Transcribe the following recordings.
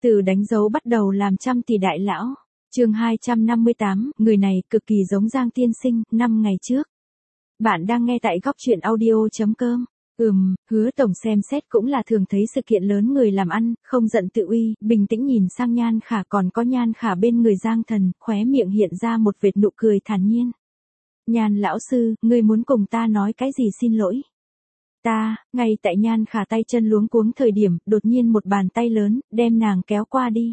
Từ đánh dấu bắt đầu làm trăm tỷ đại lão. Chương 258, người này cực kỳ giống Giang tiên sinh, 5 ngày trước. Bạn đang nghe tại góc truyện audio.com. Hứa tổng xem xét cũng là thường thấy sự kiện lớn người làm ăn, không giận tự uy, bình tĩnh nhìn sang Nhan Khả, còn có Nhan Khả bên người Giang Thần, khóe miệng hiện ra một vệt nụ cười thản nhiên. Nhan lão sư, ngươi muốn cùng ta nói cái gì xin lỗi? Ngay tại Nhan Khả tay chân luống cuống thời điểm, đột nhiên một bàn tay lớn, đem nàng kéo qua đi.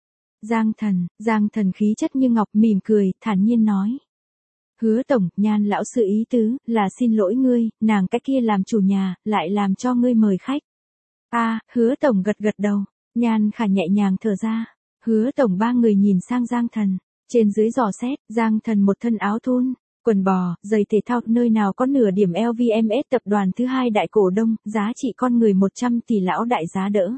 Giang thần khí chất như ngọc mỉm cười, thản nhiên nói. Hứa tổng, Nhan lão sư ý tứ, là xin lỗi ngươi, nàng cái kia làm chủ nhà, lại làm cho ngươi mời khách. Hứa tổng gật gật đầu, Nhan Khả nhẹ nhàng thở ra. Hứa tổng ba người nhìn sang Giang Thần, trên dưới dò xét, Giang Thần một thân áo thun, quần bò, giày thể thao, nơi nào có nửa điểm LVMH tập đoàn thứ hai đại cổ đông, giá trị con người 100 tỷ lão đại giá đỡ.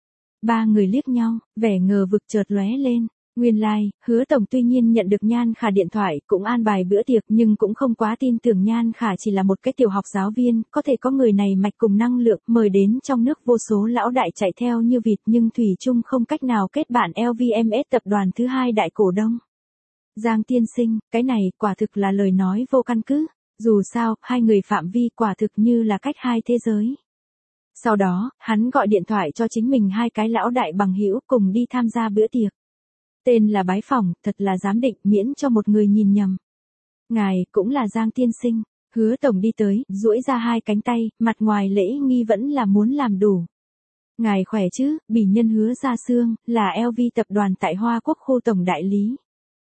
Ba người liếc nhau, vẻ ngờ vực chợt lóe lên. Nguyên lai, Hứa tổng tuy nhiên nhận được Nhan Khả điện thoại, cũng an bài bữa tiệc, nhưng cũng không quá tin tưởng Nhan Khả chỉ là một cái tiểu học giáo viên, có thể có người này mạch cùng năng lượng, mời đến trong nước vô số lão đại chạy theo như vịt, nhưng thủy chung không cách nào kết bạn LVMH tập đoàn thứ hai đại cổ đông. Giang tiên sinh, cái này quả thực là lời nói vô căn cứ, dù sao, hai người phạm vi quả thực như là cách hai thế giới. Sau đó, hắn gọi điện thoại cho chính mình hai cái lão đại bằng hữu cùng đi tham gia bữa tiệc. Tên là bái phỏng, thật là giám định, miễn cho một người nhìn nhầm. Ngài cũng là Giang tiên sinh. Hứa tổng đi tới, duỗi ra hai cánh tay, mặt ngoài lễ nghi vẫn là muốn làm đủ. Ngài khỏe chứ, bỉ nhân Hứa Gia Sương, là LV tập đoàn tại Hoa Quốc khu tổng đại lý.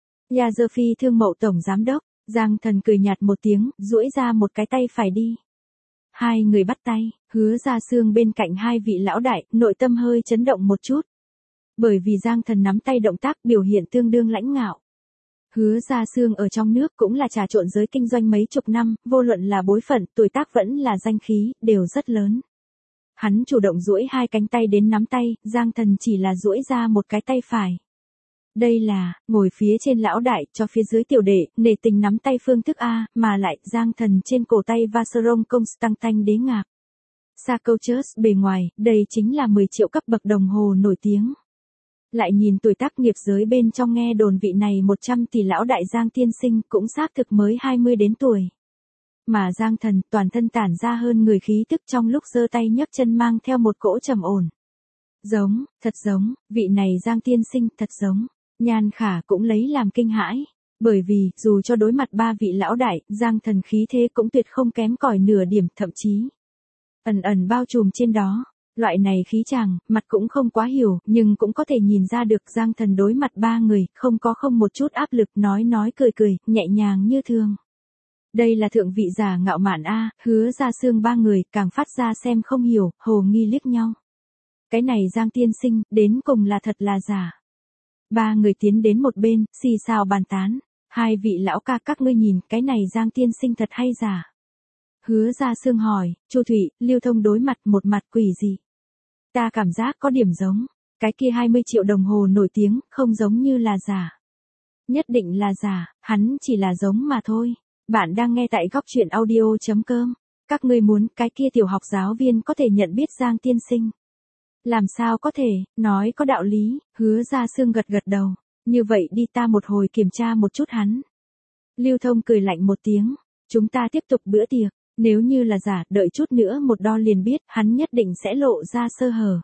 Gia Phi thương mậu tổng giám đốc. Giang Thần cười nhạt một tiếng, duỗi ra một cái tay phải đi. Hai người bắt tay, Hứa Gia Sương bên cạnh hai vị lão đại, nội tâm hơi chấn động một chút. Bởi vì Giang Thần nắm tay động tác biểu hiện tương đương lãnh ngạo. Hứa Gia Sương ở trong nước cũng là trà trộn giới kinh doanh mấy chục năm, vô luận là bối phận, tuổi tác vẫn là danh khí, đều rất lớn. Hắn chủ động duỗi hai cánh tay đến nắm tay, Giang Thần chỉ là duỗi ra một cái tay phải. Đây là, ngồi phía trên lão đại, cho phía dưới tiểu đệ, nể tình nắm tay phương thức A, mà lại, Giang Thần trên cổ tay Vacheron Constantin đế ngạc. Sarkochus bề ngoài, đây chính là 10 triệu cấp bậc đồng hồ nổi tiếng. Lại nhìn tuổi tác nghiệp giới bên trong nghe đồn vị này 100 tỷ lão đại Giang tiên sinh cũng xác thực mới 20 đến tuổi. Mà Giang Thần toàn thân tản ra hơn người khí tức trong lúc giơ tay nhấc chân mang theo một cỗ trầm ổn. Thật giống, vị này Giang tiên sinh thật giống. Nhan Khả cũng lấy làm kinh hãi. Bởi vì, dù cho đối mặt ba vị lão đại, Giang Thần khí thế cũng tuyệt không kém cỏi nửa điểm, thậm chí ẩn bao trùm trên đó. Loại này khí chàng, mặt cũng không quá hiểu, nhưng cũng có thể nhìn ra được Giang Thần đối mặt ba người, không một chút áp lực, nói cười, nhẹ nhàng như thường. Đây là thượng vị giả ngạo mạn A, Hứa Gia Sương ba người, càng phát ra xem không hiểu, hồ nghi liếc nhau. Cái này Giang tiên sinh, đến cùng là thật là giả. Ba người tiến đến một bên, xì xào bàn tán. Hai vị lão ca các ngươi nhìn, cái này Giang tiên sinh thật hay giả? Hứa Gia Sương hỏi, Chu Thụy, Lưu Thông đối mặt một mặt quỷ gì? Ta cảm giác có điểm giống. Cái kia 20 triệu đồng hồ nổi tiếng, không giống như là giả. Nhất định là giả, hắn chỉ là giống mà thôi. Bạn đang nghe tại góc truyện audio.com. Các ngươi muốn cái kia tiểu học giáo viên có thể nhận biết Giang tiên sinh. Làm sao có thể, nói có đạo lý, Hứa Gia Sương gật đầu. Như vậy đi ta một hồi kiểm tra một chút hắn. Lưu Thông cười lạnh một tiếng. Chúng ta tiếp tục bữa tiệc. Nếu như là giả, đợi chút nữa một đo liền biết, hắn nhất định sẽ lộ ra sơ hở.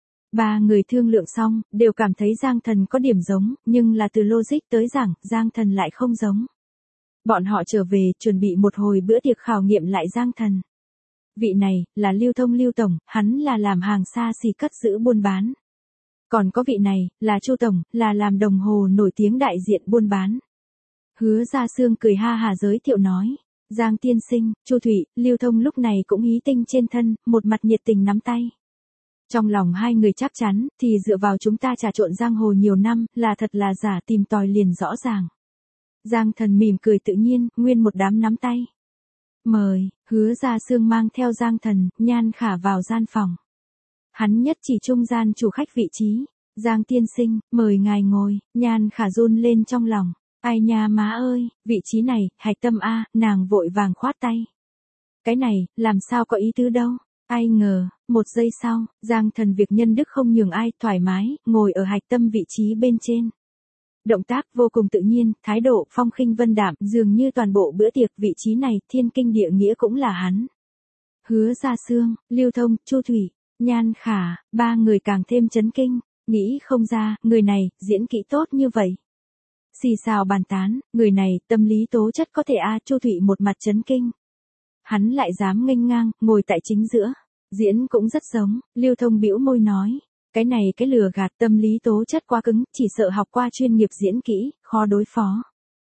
Ba người thương lượng xong, đều cảm thấy Giang Thần có điểm giống, nhưng là từ logic tới giảng, Giang Thần lại không giống. Bọn họ trở về, chuẩn bị một hồi bữa tiệc khảo nghiệm lại Giang Thần. Vị này, là Lưu Thông Lưu Tổng, hắn là làm hàng xa xỉ cất giữ buôn bán. Còn có vị này, là Chu Tổng, là làm đồng hồ nổi tiếng đại diện buôn bán. Hứa Gia Sương cười ha hà giới thiệu nói. Giang tiên sinh, Chu Thụy, Lưu Thông lúc này cũng hí tinh trên thân, một mặt nhiệt tình nắm tay. Trong lòng hai người chắc chắn, thì dựa vào chúng ta trà trộn giang hồ nhiều năm, là thật là giả tìm tòi liền rõ ràng. Giang Thần mỉm cười tự nhiên, nguyên một đám nắm tay. Mời, Hứa Gia Sương mang theo Giang Thần, Nhan Khả vào gian phòng. Hắn nhất chỉ trung gian chủ khách vị trí. Giang tiên sinh, mời ngài ngồi, Nhan Khả run lên trong lòng. Ai nha má ơi, vị trí này, hạch tâm A, nàng vội vàng khoát tay. Cái này, làm sao có ý tứ đâu. Ai ngờ, một giây sau, Giang Thần việc nhân đức không nhường ai, thoải mái, ngồi ở hạch tâm vị trí bên trên. Động tác vô cùng tự nhiên, thái độ phong khinh vân đạm, dường như toàn bộ bữa tiệc vị trí này thiên kinh địa nghĩa cũng là hắn. Hứa Gia Xương, Lưu Thông, Chu Thủy, Nhan Khả, ba người càng thêm chấn kinh, nghĩ không ra, người này, diễn kỹ tốt như vậy. Xì xào bàn tán, người này, tâm lý tố chất có thể Chu Thủy một mặt chấn kinh. Hắn lại dám nghênh ngang, ngồi tại chính giữa. Diễn cũng rất giống, Lưu Thông bĩu môi nói. Cái này cái lừa gạt tâm lý tố chất quá cứng, chỉ sợ học qua chuyên nghiệp diễn kỹ, khó đối phó.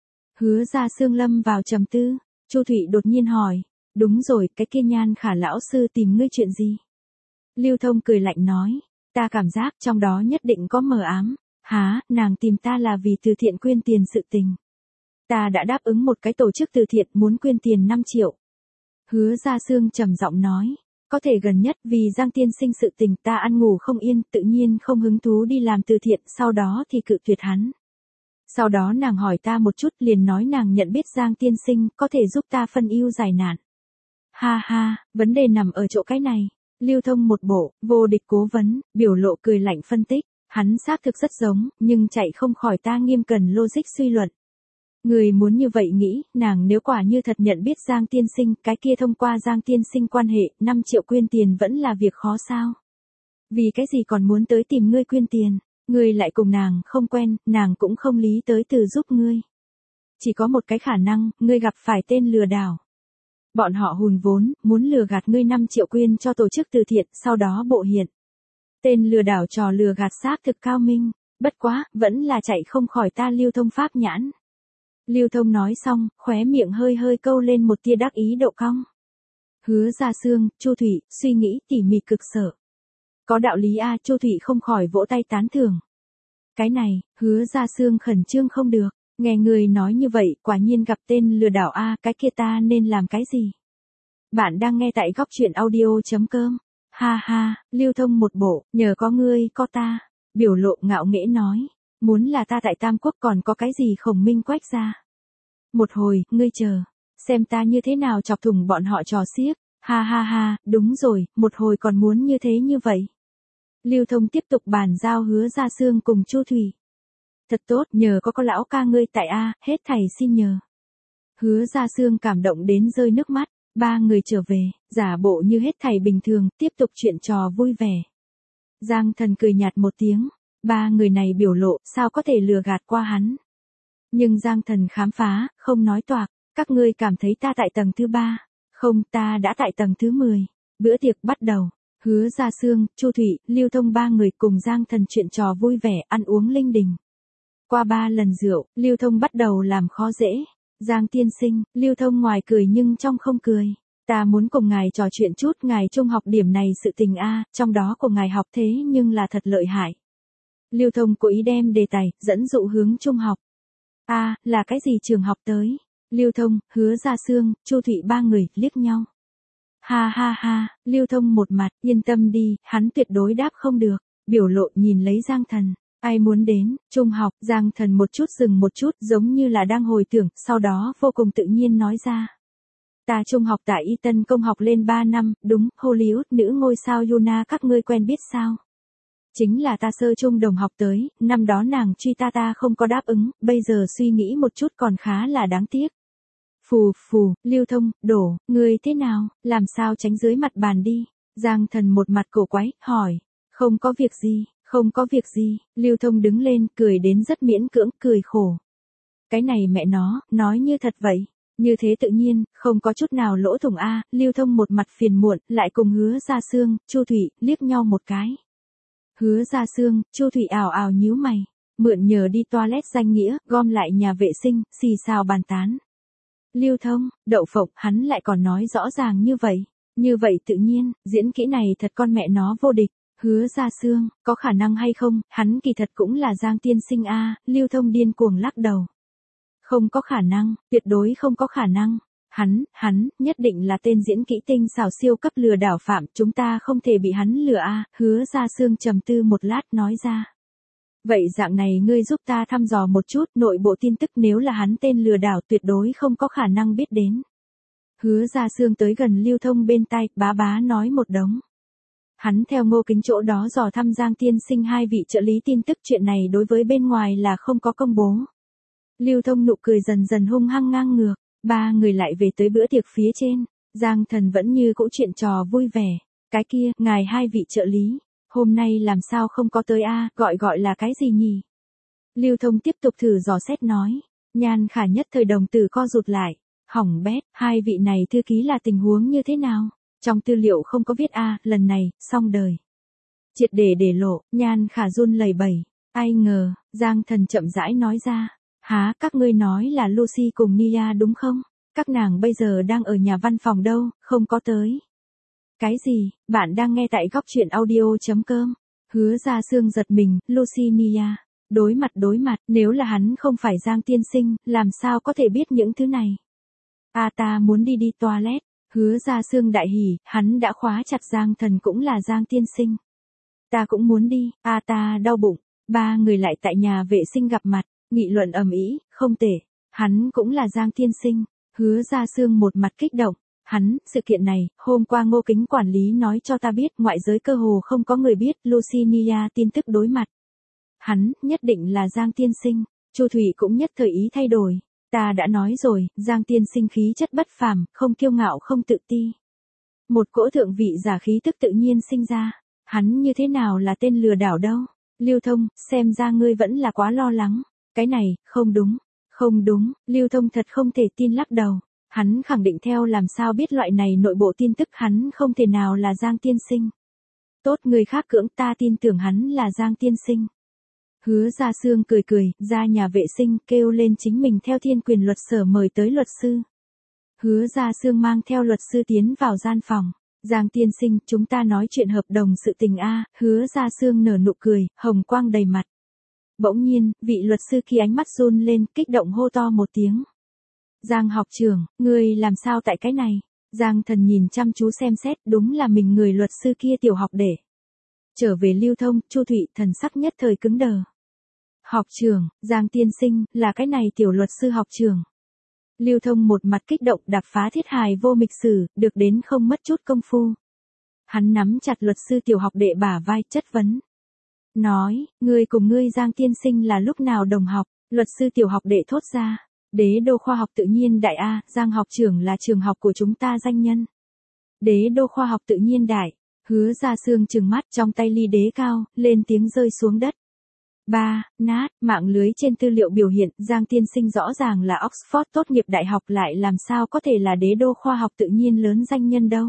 Hứa Gia Xương lâm vào trầm tư, Chu Thủy đột nhiên hỏi. Đúng rồi, cái kia Nhan Khả lão sư tìm ngươi chuyện gì? Lưu Thông cười lạnh nói. Ta cảm giác trong đó nhất định có mờ ám. Hả, nàng tìm ta là vì từ thiện quyên tiền sự tình. Ta đã đáp ứng một cái tổ chức từ thiện muốn quyên tiền 5 triệu. Hứa Gia Xương trầm giọng nói. Có thể gần nhất vì Giang tiên sinh sự tình ta ăn ngủ không yên, tự nhiên không hứng thú đi làm từ thiện, sau đó thì cự tuyệt hắn. Sau đó nàng hỏi ta một chút liền nói nàng nhận biết Giang tiên sinh có thể giúp ta phân ưu giải nạn. Ha ha, vấn đề nằm ở chỗ cái này. Lưu Thông một bộ, vô địch cố vấn, biểu lộ cười lạnh phân tích. Hắn xác thực rất giống, nhưng chạy không khỏi ta nghiêm cần logic suy luận. Người muốn như vậy nghĩ, nàng nếu quả như thật nhận biết Giang tiên sinh, cái kia thông qua Giang tiên sinh quan hệ, 5 triệu quyên tiền vẫn là việc khó sao? Vì cái gì còn muốn tới tìm ngươi quyên tiền? Ngươi lại cùng nàng không quen, nàng cũng không lý tới từ giúp ngươi. Chỉ có một cái khả năng, ngươi gặp phải tên lừa đảo. Bọn họ hùn vốn, muốn lừa gạt ngươi 5 triệu quyên cho tổ chức từ thiện, sau đó bộ hiện. Tên lừa đảo trò lừa gạt xác thực cao minh, bất quá, vẫn là chạy không khỏi ta Lưu Thông pháp nhãn. Lưu Thông nói xong, khóe miệng hơi hơi câu lên một tia đắc ý độ cong. Hứa Gia Xương, Chu Thủy, suy nghĩ tỉ mỉ cực sợ. Có đạo lý Chu Thủy không khỏi vỗ tay tán thưởng. Cái này, Hứa Gia Xương khẩn trương không được, nghe người nói như vậy, quả nhiên gặp tên lừa đảo cái kia ta nên làm cái gì? Bạn đang nghe tại góc truyện audio.com. Ha ha, Lưu Thông một bộ, nhờ có ngươi, có ta. Biểu lộ ngạo nghễ nói. Muốn là ta tại Tam Quốc còn có cái gì Khổng Minh quách ra. Một hồi, ngươi chờ. Xem ta như thế nào chọc thủng bọn họ trò xiếc. Ha ha ha, đúng rồi, một hồi còn muốn như thế như vậy. Lưu Thông tiếp tục bàn giao Hứa Gia Xương cùng Chu Thủy. Thật tốt, nhờ có lão ca ngươi tại hết thảy xin nhờ. Hứa Gia Xương cảm động đến rơi nước mắt. Ba người trở về, giả bộ như hết thảy bình thường, tiếp tục chuyện trò vui vẻ. Giang Thần cười nhạt một tiếng. Ba người này biểu lộ, sao có thể lừa gạt qua hắn. Nhưng Giang Thần khám phá, không nói toạc. Các ngươi cảm thấy ta tại tầng thứ 3. Không, ta đã tại tầng thứ 10. Bữa tiệc bắt đầu. Hứa Gia Xương, Chu Thủy, Lưu Thông ba người cùng Giang Thần chuyện trò vui vẻ, ăn uống linh đình. Qua 3 lần rượu, Lưu Thông bắt đầu làm khó dễ. Giang tiên sinh, Lưu Thông ngoài cười nhưng trong không cười. Ta muốn cùng ngài trò chuyện chút ngài trung học điểm này sự tình trong đó của ngài học thế nhưng là thật lợi hại. Lưu Thông cố ý đem đề tài, dẫn dụ hướng trung học. Là cái gì trường học tới? Lưu Thông, Hứa Gia Xương, Chu Thủy ba người, liếc nhau. Ha ha ha, Lưu Thông một mặt, yên tâm đi, hắn tuyệt đối đáp không được. Biểu lộ nhìn lấy Giang Thần. Ai muốn đến, trung học, Giang Thần một chút dừng một chút giống như là đang hồi tưởng, sau đó vô cùng tự nhiên nói ra. Ta trung học tại Y Tân Công học lên 3 năm, đúng, Hollywood nữ ngôi sao Yuna các ngươi quen biết sao? Chính là ta sơ trung đồng học tới, năm đó nàng truy ta không có đáp ứng, bây giờ suy nghĩ một chút còn khá là đáng tiếc. Phù phù, Lưu Thông, đổ, ngươi thế nào, làm sao tránh dưới mặt bàn đi? Giang Thần một mặt cổ quái, hỏi, không có việc gì. Không có việc gì, Lưu Thông đứng lên, cười đến rất miễn cưỡng, cười khổ. Cái này mẹ nó, nói như thật vậy. Như thế tự nhiên, không có chút nào lỗ thủng Lưu Thông một mặt phiền muộn, lại cùng Hứa Gia Xương, Chu Thủy, liếc nhau một cái. Hứa Gia Xương, Chu Thủy ảo ảo nhíu mày, mượn nhờ đi toilet danh nghĩa, gom lại nhà vệ sinh, xì xào bàn tán. Lưu Thông, đậu phộng, hắn lại còn nói rõ ràng như vậy tự nhiên, diễn kỹ này thật con mẹ nó vô địch. Hứa Gia Xương, có khả năng hay không, hắn kỳ thật cũng là Giang tiên sinh Lưu Thông điên cuồng lắc đầu. Không có khả năng, tuyệt đối không có khả năng. Hắn, nhất định là tên diễn kỹ tinh xảo siêu cấp lừa đảo phạm, chúng ta không thể bị hắn lừa Hứa Gia Xương trầm tư một lát nói ra. Vậy dạng này ngươi giúp ta thăm dò một chút nội bộ tin tức nếu là hắn tên lừa đảo tuyệt đối không có khả năng biết đến. Hứa Gia Sương tới gần Lưu Thông bên tai, bá bá nói một đống. Hắn theo Ngô Kính chỗ đó dò thăm Giang Tiên Sinh hai vị trợ lý tin tức, chuyện này đối với bên ngoài là không có công bố. Lưu Thông nụ cười dần dần hung hăng ngang ngược, ba người lại về tới bữa tiệc phía trên, Giang Thần vẫn như cũ chuyện trò vui vẻ. Cái kia, ngài hai vị trợ lý, hôm nay làm sao không có tới a, gọi là cái gì nhỉ? Lưu Thông tiếp tục thử dò xét nói, Nhan Khả nhất thời đồng tử co rụt lại, hỏng bét, hai vị này thư ký là tình huống như thế nào? Trong tư liệu không có viết a, lần này, xong đời. Triệt để lộ, Nhan Khả run lẩy bẩy, ai ngờ, Giang Thần chậm rãi nói ra, há, các ngươi nói là Lucy cùng Nia đúng không? Các nàng bây giờ đang ở nhà văn phòng đâu, không có tới. Cái gì, bạn đang nghe tại góc truyện audio.com. Hứa Gia Sương giật mình, Lucy Nia. Đối mặt, nếu là hắn không phải Giang Tiên Sinh, làm sao có thể biết những thứ này? Ta muốn đi toilet. Hứa Gia Sương đại hỉ, hắn đã khóa chặt Giang Thần cũng là Giang Tiên Sinh. Ta cũng muốn đi, ta đau bụng. Ba người lại tại nhà vệ sinh gặp mặt, nghị luận ầm ĩ, không tệ. Hắn cũng là Giang Tiên Sinh. Hứa Gia Sương một mặt kích động. Sự kiện này, hôm qua Ngô Kính quản lý nói cho ta biết, ngoại giới cơ hồ không có người biết, Lucinia tin tức đối mặt. Hắn, nhất định là Giang Tiên Sinh. Chu Thủy cũng nhất thời ý thay đổi. Ta đã nói rồi, Giang Tiên Sinh khí chất bất phàm, không kiêu ngạo không tự ti. Một cỗ thượng vị giả khí tức tự nhiên sinh ra. Hắn như thế nào là tên lừa đảo đâu? Lưu Thông, xem ra ngươi vẫn là quá lo lắng. Cái này, không đúng, Lưu Thông thật không thể tin lắc đầu. Hắn khẳng định theo làm sao biết loại này nội bộ tin tức, hắn không thể nào là Giang Tiên Sinh. Tốt, người khác cưỡng, ta tin tưởng hắn là Giang Tiên Sinh. Hứa Gia Sương cười, ra nhà vệ sinh, kêu lên chính mình theo Thiên Quyền luật sở mời tới luật sư. Hứa Gia Sương mang theo luật sư tiến vào gian phòng. Giang Tiên Sinh, chúng ta nói chuyện hợp đồng sự tình a. Hứa Gia Sương nở nụ cười, hồng quang đầy mặt. Bỗng nhiên, vị luật sư kia ánh mắt run lên, kích động hô to một tiếng. Giang học trưởng, ngươi làm sao tại cái này? Giang Thần nhìn chăm chú xem xét, đúng là mình người luật sư kia tiểu học để. Trở về Lưu Thông, Chu Thụy thần sắc nhất thời cứng đờ. Học trưởng, Giang Tiên Sinh, là cái này tiểu luật sư học trưởng. Lưu Thông một mặt kích động đạp phá thiết hài vô mịch sử, được đến không mất chút công phu. Hắn nắm chặt luật sư tiểu học đệ bả vai chất vấn. Nói, ngươi cùng ngươi Giang Tiên Sinh là lúc nào đồng học? Luật sư tiểu học đệ thốt ra. Đế đô khoa học tự nhiên đại A, Giang học trưởng là trường học của chúng ta danh nhân. Đế đô khoa học tự nhiên đại. Hứa Gia Sương trừng mắt, trong tay ly đế cao, lên tiếng rơi xuống đất. Nát, mạng lưới trên tư liệu biểu hiện, Giang Tiên Sinh rõ ràng là Oxford tốt nghiệp đại học, lại làm sao có thể là đế đô khoa học tự nhiên lớn danh nhân đâu.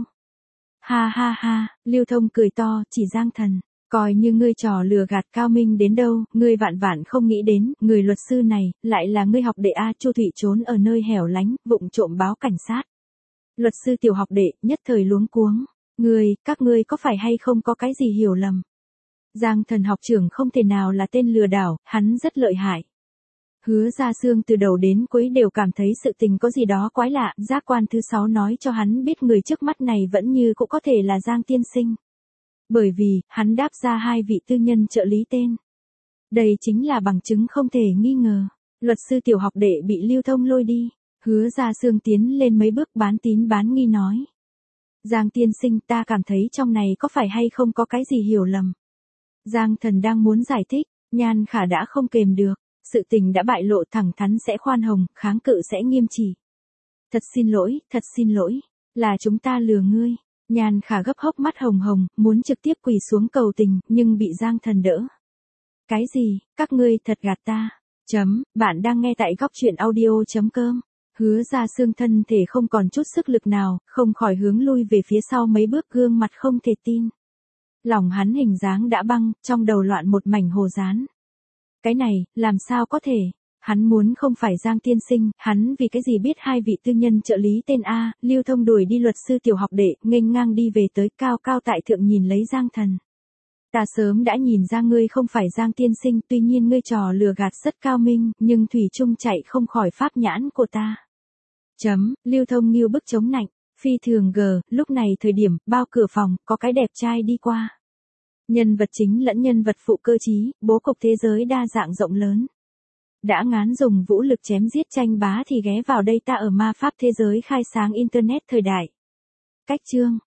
Ha, Lưu Thông cười to, chỉ Giang Thần. Coi như ngươi trò lừa gạt cao minh đến đâu, ngươi vạn không nghĩ đến, người luật sư này, lại là ngươi học đệ A. Chu Thụy trốn ở nơi hẻo lánh, vụng trộm báo cảnh sát. Luật sư tiểu học đệ, nhất thời luống cuống. Các ngươi có phải hay không có cái gì hiểu lầm? Giang Thần học trưởng không thể nào là tên lừa đảo, hắn rất lợi hại. Hứa Gia Sương từ đầu đến cuối đều cảm thấy sự tình có gì đó quái lạ, giác quan thứ 6 nói cho hắn biết người trước mắt này vẫn như cũng có thể là Giang Tiên Sinh. Bởi vì, hắn đáp ra hai vị tư nhân trợ lý tên. Đây chính là bằng chứng không thể nghi ngờ. Luật sư tiểu học đệ bị Lưu Thông lôi đi. Hứa Gia Sương tiến lên mấy bước bán tín bán nghi nói. Giang Tiên Sinh, ta cảm thấy trong này có phải hay không có cái gì hiểu lầm. Giang Thần đang muốn giải thích, Nhan Khả đã không kềm được. Sự tình đã bại lộ, thẳng thắn sẽ khoan hồng, kháng cự sẽ nghiêm chỉ. Thật xin lỗi, là chúng ta lừa ngươi. Nhan Khả gấp hốc mắt hồng hồng, muốn trực tiếp quỳ xuống cầu tình, nhưng bị Giang Thần đỡ. Cái gì, các ngươi thật gạt ta. Bạn đang nghe tại góc truyện audio.com. Hứa Gia Sương thân thể không còn chút sức lực nào, không khỏi hướng lui về phía sau mấy bước, gương mặt không thể tin. Lòng hắn hình dáng đã băng, trong đầu loạn một mảnh hồ dán. Cái này, làm sao có thể? Hắn muốn không phải Giang Tiên Sinh, hắn vì cái gì biết hai vị tư nhân trợ lý tên A. Lưu Thông đuổi đi luật sư tiểu học đệ, nghênh ngang đi về tới, cao tại thượng nhìn lấy Giang Thần. Ta sớm đã nhìn ra ngươi không phải Giang Tiên Sinh, tuy nhiên ngươi trò lừa gạt rất cao minh, nhưng thủy chung chạy không khỏi pháp nhãn của ta. Lưu Thông nghiêu bức chống nạnh, phi thường lúc này thời điểm, bao cửa phòng, có cái đẹp trai đi qua. Nhân vật chính lẫn nhân vật phụ cơ trí, bố cục thế giới đa dạng rộng lớn. Đã ngán dùng vũ lực chém giết tranh bá thì ghé vào đây ta ở ma pháp thế giới khai sáng Internet thời đại. Cách chương